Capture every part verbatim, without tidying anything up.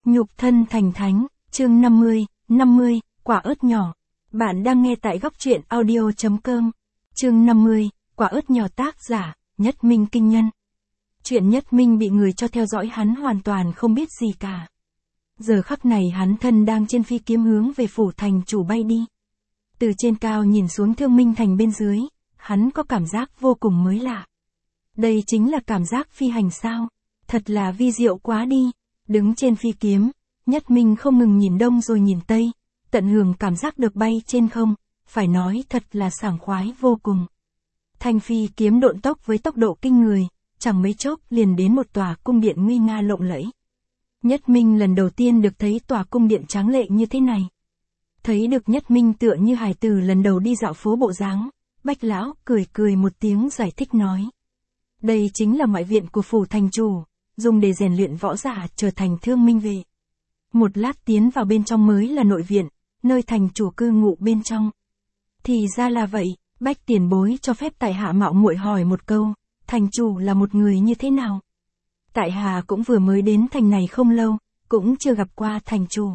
Nhục thân thành thánh, chương năm mươi, năm mươi, quả ớt nhỏ. Bạn đang nghe tại góc truyện audio chấm com. Chương năm mươi, quả ớt nhỏ, tác giả, Nhất Minh Kinh Nhân. Chuyện Nhất Minh bị người cho theo dõi hắn hoàn toàn không biết gì cả. Giờ khắc này hắn thân đang trên phi kiếm hướng về phủ thành chủ bay đi. Từ trên cao nhìn xuống Thương Minh Thành bên dưới, hắn có cảm giác vô cùng mới lạ. Đây chính là cảm giác phi hành sao? Thật là vi diệu quá đi. Đứng trên phi kiếm, Nhất Minh không ngừng nhìn đông rồi nhìn tây, tận hưởng cảm giác được bay trên không, phải nói thật là sảng khoái vô cùng. Thanh phi kiếm độn tốc với tốc độ kinh người, chẳng mấy chốc liền đến một tòa cung điện nguy nga lộng lẫy. Nhất Minh lần đầu tiên được thấy tòa cung điện tráng lệ như thế này. Thấy được Nhất Minh tựa như hài tử lần đầu đi dạo phố bộ dáng, Bách lão cười cười một tiếng giải thích nói: đây chính là ngoại viện của phủ thành chủ, dùng để rèn luyện võ giả trở thành thương minh vệ. Một lát tiến vào bên trong mới là nội viện, nơi thành chủ cư ngụ bên trong. Thì ra là vậy, Bách tiền bối cho phép tại hạ mạo muội hỏi một câu, thành chủ là một người như thế nào? Tại hạ cũng vừa mới đến thành này không lâu, cũng chưa gặp qua thành chủ.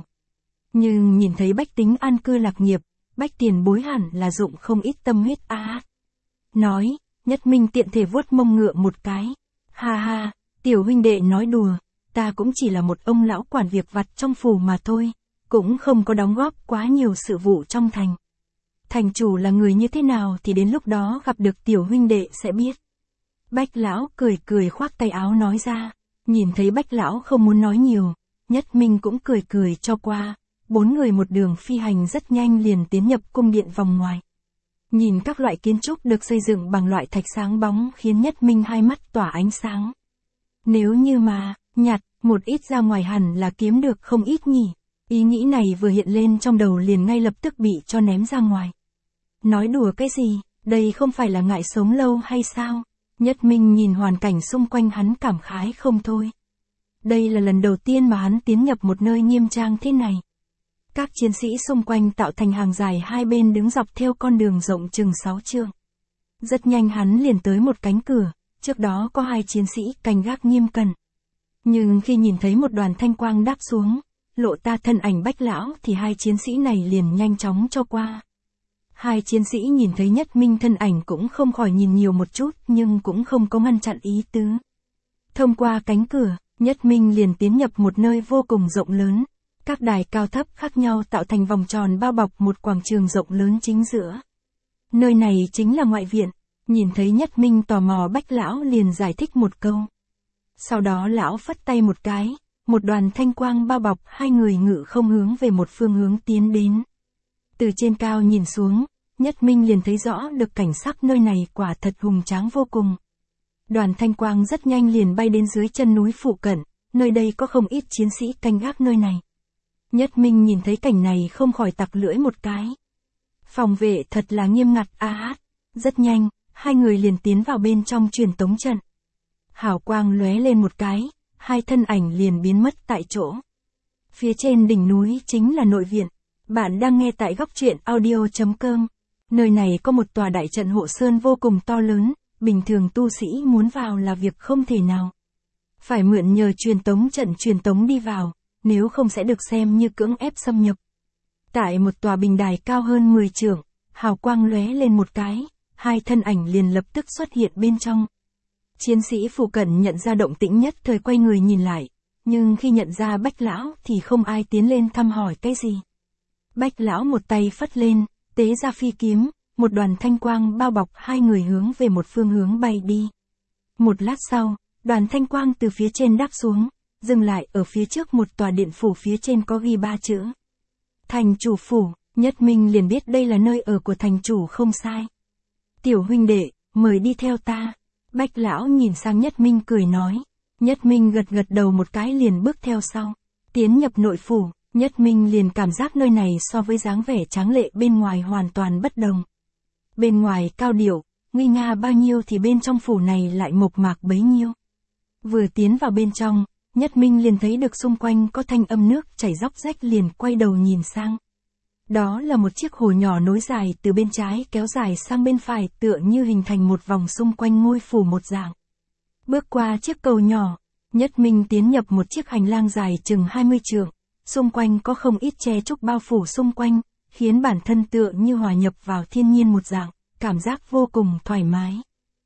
Nhưng nhìn thấy bách tính an cư lạc nghiệp, Bách tiền bối hẳn là dụng không ít tâm huyết a. À. Nói, Nhất Minh tiện thể vuốt mông ngựa một cái. Ha ha, tiểu huynh đệ nói đùa, ta cũng chỉ là một ông lão quản việc vặt trong phủ mà thôi, cũng không có đóng góp quá nhiều sự vụ trong thành. Thành chủ là người như thế nào thì đến lúc đó gặp được tiểu huynh đệ sẽ biết. Bách lão cười cười khoác tay áo nói ra, nhìn thấy Bách lão không muốn nói nhiều, Nhất Minh cũng cười cười cho qua, bốn người một đường phi hành rất nhanh liền tiến nhập cung điện vòng ngoài. Nhìn các loại kiến trúc được xây dựng bằng loại thạch sáng bóng khiến Nhất Minh hai mắt tỏa ánh sáng. Nếu như mà, nhặt, một ít ra ngoài hẳn là kiếm được không ít nhỉ. Ý nghĩ này vừa hiện lên trong đầu liền ngay lập tức bị cho ném ra ngoài. Nói đùa cái gì, đây không phải là ngại sống lâu hay sao? Nhất Minh nhìn hoàn cảnh xung quanh hắn cảm khái không thôi. Đây là lần đầu tiên mà hắn tiến nhập một nơi nghiêm trang thế này. Các chiến sĩ xung quanh tạo thành hàng dài hai bên đứng dọc theo con đường rộng chừng sáu trượng. Rất nhanh hắn liền tới một cánh cửa, trước đó có hai chiến sĩ canh gác nghiêm cẩn. Nhưng khi nhìn thấy một đoàn thanh quang đáp xuống, lộ ta thân ảnh Bách lão thì hai chiến sĩ này liền nhanh chóng cho qua. Hai chiến sĩ nhìn thấy Nhất Minh thân ảnh cũng không khỏi nhìn nhiều một chút nhưng cũng không có ngăn chặn ý tứ. Thông qua cánh cửa, Nhất Minh liền tiến nhập một nơi vô cùng rộng lớn. Các đài cao thấp khác nhau tạo thành vòng tròn bao bọc một quảng trường rộng lớn chính giữa. Nơi này chính là ngoại viện. Nhìn thấy Nhất Minh tò mò Bách lão liền giải thích một câu. Sau đó lão phất tay một cái, một đoàn thanh quang bao bọc hai người ngự không hướng về một phương hướng tiến đến. Từ trên cao nhìn xuống, Nhất Minh liền thấy rõ được cảnh sắc nơi này quả thật hùng tráng vô cùng. Đoàn thanh quang rất nhanh liền bay đến dưới chân núi phụ cận, nơi đây có không ít chiến sĩ canh gác nơi này. Nhất Minh nhìn thấy cảnh này không khỏi tặc lưỡi một cái. Phòng vệ thật là nghiêm ngặt a hát. Rất nhanh, hai người liền tiến vào bên trong truyền tống trận. Hào quang lóe lên một cái, hai thân ảnh liền biến mất tại chỗ. Phía trên đỉnh núi chính là nội viện. Bạn đang nghe tại góc truyện audio chấm com. Nơi này có một tòa đại trận hộ sơn vô cùng to lớn, bình thường tu sĩ muốn vào là việc không thể nào. Phải mượn nhờ truyền tống trận truyền tống đi vào, nếu không sẽ được xem như cưỡng ép xâm nhập. Tại một tòa bình đài cao hơn mười trượng, hào quang lóe lên một cái, hai thân ảnh liền lập tức xuất hiện bên trong. Chiến sĩ phụ cận nhận ra động tĩnh nhất thời quay người nhìn lại, nhưng khi nhận ra Bách lão thì không ai tiến lên thăm hỏi cái gì. Bách lão một tay phất lên, tế ra phi kiếm, một đoàn thanh quang bao bọc hai người hướng về một phương hướng bay đi. Một lát sau, đoàn thanh quang từ phía trên đáp xuống, dừng lại ở phía trước một tòa điện phủ phía trên có ghi ba chữ. Thành chủ phủ. Nhất Minh liền biết đây là nơi ở của thành chủ không sai. Tiểu huynh đệ, mời đi theo ta. Bách lão nhìn sang Nhất Minh cười nói. Nhất Minh gật gật đầu một cái liền bước theo sau. Tiến nhập nội phủ, Nhất Minh liền cảm giác nơi này so với dáng vẻ tráng lệ bên ngoài hoàn toàn bất đồng. Bên ngoài cao điệu, nguy nga bao nhiêu thì bên trong phủ này lại mộc mạc bấy nhiêu. Vừa tiến vào bên trong, Nhất Minh liền thấy được xung quanh có thanh âm nước chảy róc rách liền quay đầu nhìn sang. Đó là một chiếc hồ nhỏ nối dài từ bên trái kéo dài sang bên phải tựa như hình thành một vòng xung quanh ngôi phủ một dạng. Bước qua chiếc cầu nhỏ, Nhất Minh tiến nhập một chiếc hành lang dài chừng hai mươi trượng, xung quanh có không ít tre trúc bao phủ xung quanh, khiến bản thân tựa như hòa nhập vào thiên nhiên một dạng, cảm giác vô cùng thoải mái.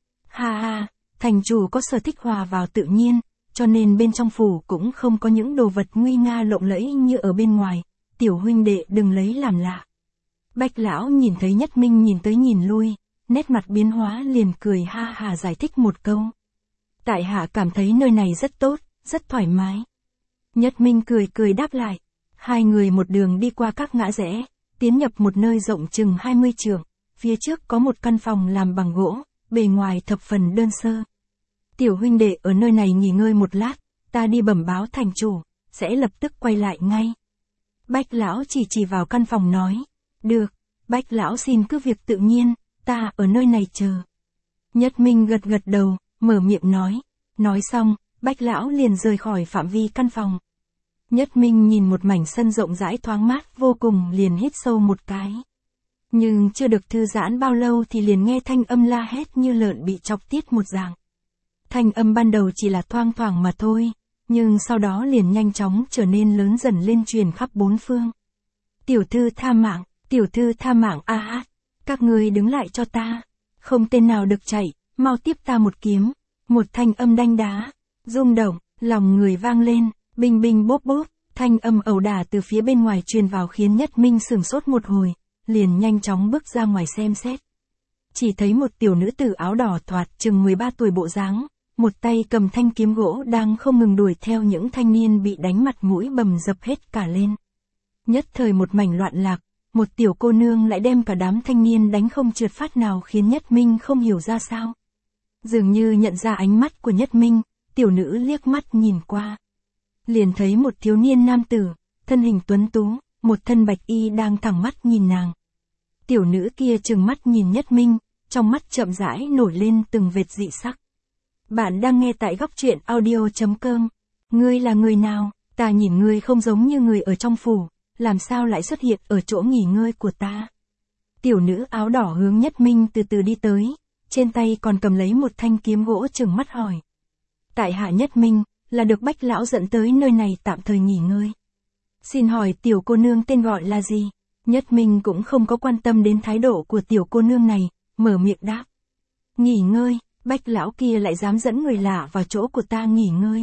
Ha ha, thành chủ có sở thích hòa vào tự nhiên, cho nên bên trong phủ cũng không có những đồ vật nguy nga lộng lẫy như ở bên ngoài, tiểu huynh đệ đừng lấy làm lạ. Bách lão nhìn thấy Nhất Minh nhìn tới nhìn lui, nét mặt biến hóa liền cười ha hà giải thích một câu. Tại hạ cảm thấy nơi này rất tốt, rất thoải mái. Nhất Minh cười cười đáp lại. Hai người một đường đi qua các ngã rẽ, tiến nhập một nơi rộng chừng hai mươi trượng, phía trước có một căn phòng làm bằng gỗ, bề ngoài thập phần đơn sơ. Tiểu huynh đệ ở nơi này nghỉ ngơi một lát, ta đi bẩm báo thành chủ, sẽ lập tức quay lại ngay. Bách lão chỉ chỉ vào căn phòng nói. Được, Bách lão xin cứ việc tự nhiên, ta ở nơi này chờ. Nhất Minh gật gật đầu, mở miệng nói. Nói xong, Bách lão liền rời khỏi phạm vi căn phòng. Nhất Minh nhìn một mảnh sân rộng rãi thoáng mát vô cùng liền hít sâu một cái. Nhưng chưa được thư giãn bao lâu thì liền nghe thanh âm la hét như lợn bị chọc tiết một dạng. Thanh âm ban đầu chỉ là thoang thoảng mà thôi, nhưng sau đó liền nhanh chóng trở nên lớn dần lên truyền khắp bốn phương. Tiểu thư tha mạng, tiểu thư tha mạng a à, các ngươi đứng lại cho ta, không tên nào được chạy, mau tiếp ta một kiếm. Một thanh âm đanh đá, rung động, lòng người vang lên, binh binh bốp bốp, thanh âm ẩu đả từ phía bên ngoài truyền vào khiến Nhất Minh sửng sốt một hồi, liền nhanh chóng bước ra ngoài xem xét. Chỉ thấy một tiểu nữ tử áo đỏ thoạt chừng mười ba tuổi bộ dáng, một tay cầm thanh kiếm gỗ đang không ngừng đuổi theo những thanh niên bị đánh mặt mũi bầm dập hết cả lên. Nhất thời một mảnh loạn lạc, một tiểu cô nương lại đem cả đám thanh niên đánh không trượt phát nào khiến Nhất Minh không hiểu ra sao. Dường như nhận ra ánh mắt của Nhất Minh, tiểu nữ liếc mắt nhìn qua. Liền thấy một thiếu niên nam tử, thân hình tuấn tú, một thân bạch y đang thẳng mắt nhìn nàng. Tiểu nữ kia trừng mắt nhìn Nhất Minh, trong mắt chậm rãi nổi lên từng vệt dị sắc. Bạn đang nghe tại góc truyện audio chấm com. Ngươi là người nào? Ta nhìn ngươi không giống như người ở trong phủ, làm sao lại xuất hiện ở chỗ nghỉ ngơi của ta? Tiểu nữ áo đỏ hướng Nhất Minh từ từ đi tới, trên tay còn cầm lấy một thanh kiếm gỗ trừng mắt hỏi. Tại hạ Nhất Minh, là được Bách lão dẫn tới nơi này tạm thời nghỉ ngơi. Xin hỏi tiểu cô nương tên gọi là gì? Nhất Minh cũng không có quan tâm đến thái độ của tiểu cô nương này, mở miệng đáp. Nghỉ ngơi, Bách lão kia lại dám dẫn người lạ vào chỗ của ta nghỉ ngơi.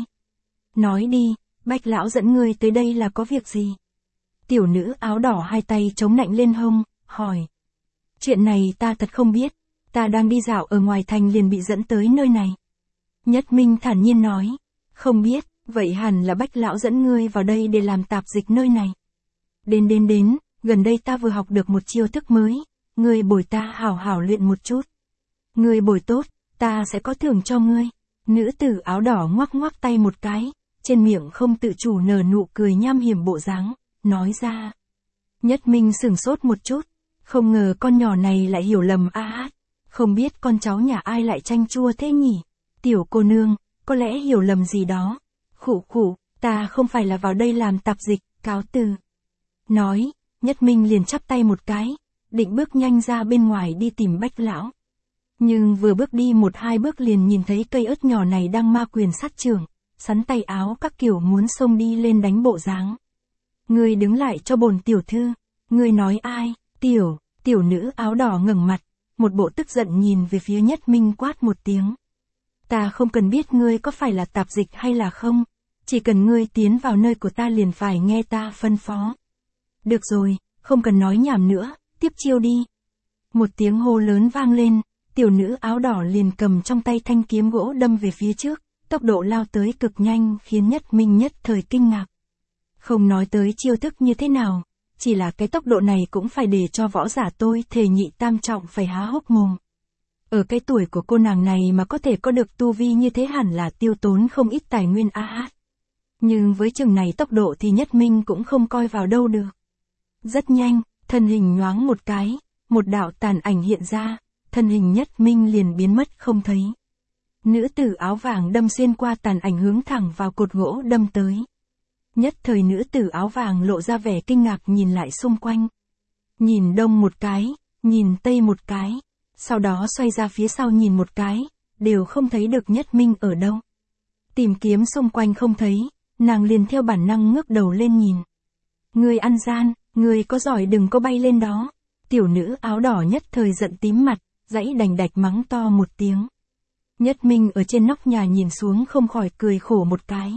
Nói đi, Bách lão dẫn ngươi tới đây là có việc gì? Tiểu nữ áo đỏ hai tay chống nạnh lên hông, hỏi. Chuyện này ta thật không biết, ta đang đi dạo ở ngoài thành liền bị dẫn tới nơi này. Nhất Minh thản nhiên nói. Không biết, vậy hẳn là Bách lão dẫn ngươi vào đây để làm tạp dịch nơi này. Đến đến đến, gần đây ta vừa học được một chiêu thức mới, ngươi bồi ta hảo hảo luyện một chút. Ngươi bồi tốt, ta sẽ có thưởng cho ngươi. Nữ tử áo đỏ ngoắc ngoắc tay một cái, trên miệng không tự chủ nở nụ cười nham hiểm bộ dáng, nói ra. Nhất Minh sửng sốt một chút, không ngờ con nhỏ này lại hiểu lầm a à, không biết con cháu nhà ai lại chanh chua thế nhỉ. Tiểu cô nương, có lẽ hiểu lầm gì đó. Khụ khụ, ta không phải là vào đây làm tạp dịch, cáo từ. Nói, Nhất Minh liền chắp tay một cái, định bước nhanh ra bên ngoài đi tìm Bách lão. Nhưng vừa bước đi một hai bước liền nhìn thấy cây ớt nhỏ này đang ma quyền sát trưởng, sắn tay áo các kiểu muốn xông đi lên đánh bộ dáng. Ngươi đứng lại cho bổn tiểu thư, ngươi nói ai? Tiểu, tiểu nữ áo đỏ ngẩng mặt, một bộ tức giận nhìn về phía Nhất Minh quát một tiếng. Ta không cần biết ngươi có phải là tạp dịch hay là không, chỉ cần ngươi tiến vào nơi của ta liền phải nghe ta phân phó. Được rồi, không cần nói nhảm nữa, tiếp chiêu đi. Một tiếng hô lớn vang lên, tiểu nữ áo đỏ liền cầm trong tay thanh kiếm gỗ đâm về phía trước, tốc độ lao tới cực nhanh khiến Nhất Minh nhất thời kinh ngạc. Không nói tới chiêu thức như thế nào, chỉ là cái tốc độ này cũng phải để cho võ giả tôi thề nhị tam trọng phải há hốc mồm. Ở cái tuổi của cô nàng này mà có thể có được tu vi như thế hẳn là tiêu tốn không ít tài nguyên a à. Nhưng với chừng này tốc độ thì Nhất Minh cũng không coi vào đâu được. Rất nhanh, thân hình nhoáng một cái, một đạo tàn ảnh hiện ra, thân hình Nhất Minh liền biến mất không thấy. Nữ tử áo vàng đâm xuyên qua tàn ảnh hướng thẳng vào cột gỗ đâm tới. Nhất thời nữ tử áo vàng lộ ra vẻ kinh ngạc nhìn lại xung quanh. Nhìn đông một cái, nhìn tây một cái, sau đó xoay ra phía sau nhìn một cái, đều không thấy được Nhất Minh ở đâu. Tìm kiếm xung quanh không thấy, nàng liền theo bản năng ngước đầu lên nhìn. Người ăn gian, người có giỏi đừng có bay lên đó. Tiểu nữ áo đỏ nhất thời giận tím mặt, dãy đành đạch mắng to một tiếng. Nhất Minh ở trên nóc nhà nhìn xuống không khỏi cười khổ một cái.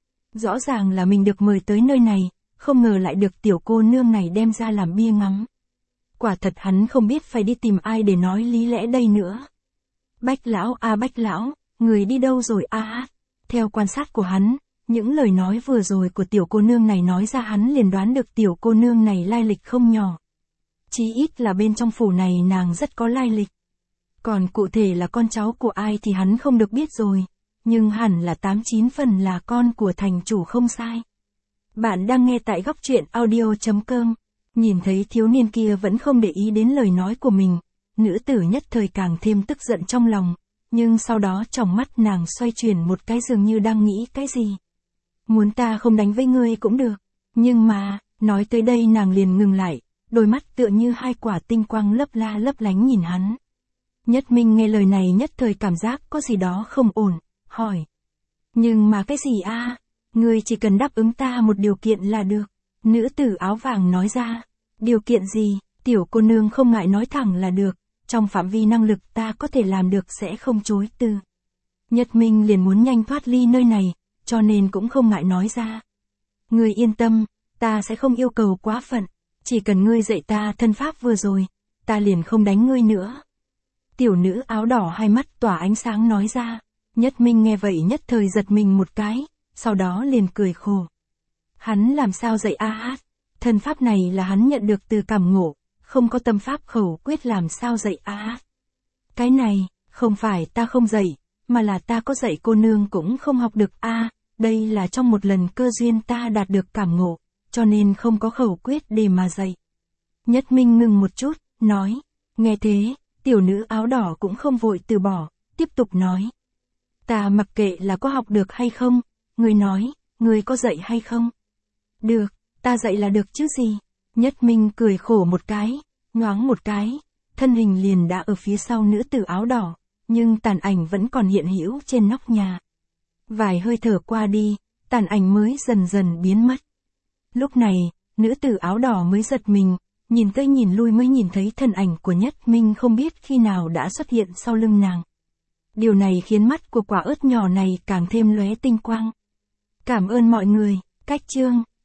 Rõ ràng là mình được mời tới nơi này, không ngờ lại được tiểu cô nương này đem ra làm bia ngắm. Quả thật hắn không biết phải đi tìm ai để nói lý lẽ đây nữa. Bách lão a à, Bách lão, người đi đâu rồi a à? Theo quan sát của hắn, những lời nói vừa rồi của tiểu cô nương này nói ra hắn liền đoán được tiểu cô nương này lai lịch không nhỏ. Chí ít là bên trong phủ này nàng rất có lai lịch. Còn cụ thể là con cháu của ai thì hắn không được biết rồi, nhưng hẳn là tám chín phần là con của thành chủ không sai. Bạn đang nghe tại góc truyện audio chấm com. Nhìn thấy thiếu niên kia vẫn không để ý đến lời nói của mình, nữ tử nhất thời càng thêm tức giận trong lòng, nhưng sau đó tròng mắt nàng xoay chuyển một cái dường như đang nghĩ cái gì. Muốn ta không đánh với ngươi cũng được, nhưng mà, nói tới đây nàng liền ngừng lại, đôi mắt tựa như hai quả tinh quang lấp la lấp lánh nhìn hắn. Nhất Minh nghe lời này nhất thời cảm giác có gì đó không ổn, hỏi. Nhưng mà cái gì a? Ngươi chỉ cần đáp ứng ta một điều kiện là được. Nữ tử áo vàng nói ra. Điều kiện gì? Tiểu cô nương không ngại nói thẳng là được. Trong phạm vi năng lực ta có thể làm được sẽ không chối từ. Nhất Minh liền muốn nhanh thoát ly nơi này, cho nên cũng không ngại nói ra. Ngươi yên tâm, ta sẽ không yêu cầu quá phận. Chỉ cần ngươi dạy ta thân pháp vừa rồi, ta liền không đánh ngươi nữa. Tiểu nữ áo đỏ hai mắt tỏa ánh sáng nói ra. Nhất Minh nghe vậy nhất thời giật mình một cái, sau đó liền cười khổ. Hắn làm sao dạy a hát? Thân pháp này là hắn nhận được từ cảm ngộ, không có tâm pháp khẩu quyết làm sao dạy a hát? Cái này, không phải ta không dạy, mà là ta có dạy cô nương cũng không học được a, đây là trong một lần cơ duyên ta đạt được cảm ngộ, cho nên không có khẩu quyết để mà dạy. Nhất Minh ngừng một chút, nói, nghe thế, tiểu nữ áo đỏ cũng không vội từ bỏ, tiếp tục nói. Ta mặc kệ là có học được hay không, ngươi nói, ngươi có dạy hay không? Được, ta dạy là được chứ gì? Nhất Minh cười khổ một cái, nhoáng một cái, thân hình liền đã ở phía sau nữ tử áo đỏ, nhưng tàn ảnh vẫn còn hiện hữu trên nóc nhà. Vài hơi thở qua đi, tàn ảnh mới dần dần biến mất. Lúc này, nữ tử áo đỏ mới giật mình, nhìn tới nhìn lui mới nhìn thấy thân ảnh của Nhất Minh không biết khi nào đã xuất hiện sau lưng nàng. Điều này khiến mắt của quả ớt nhỏ này càng thêm lóe tinh quang. Cảm ơn mọi người, cách chương.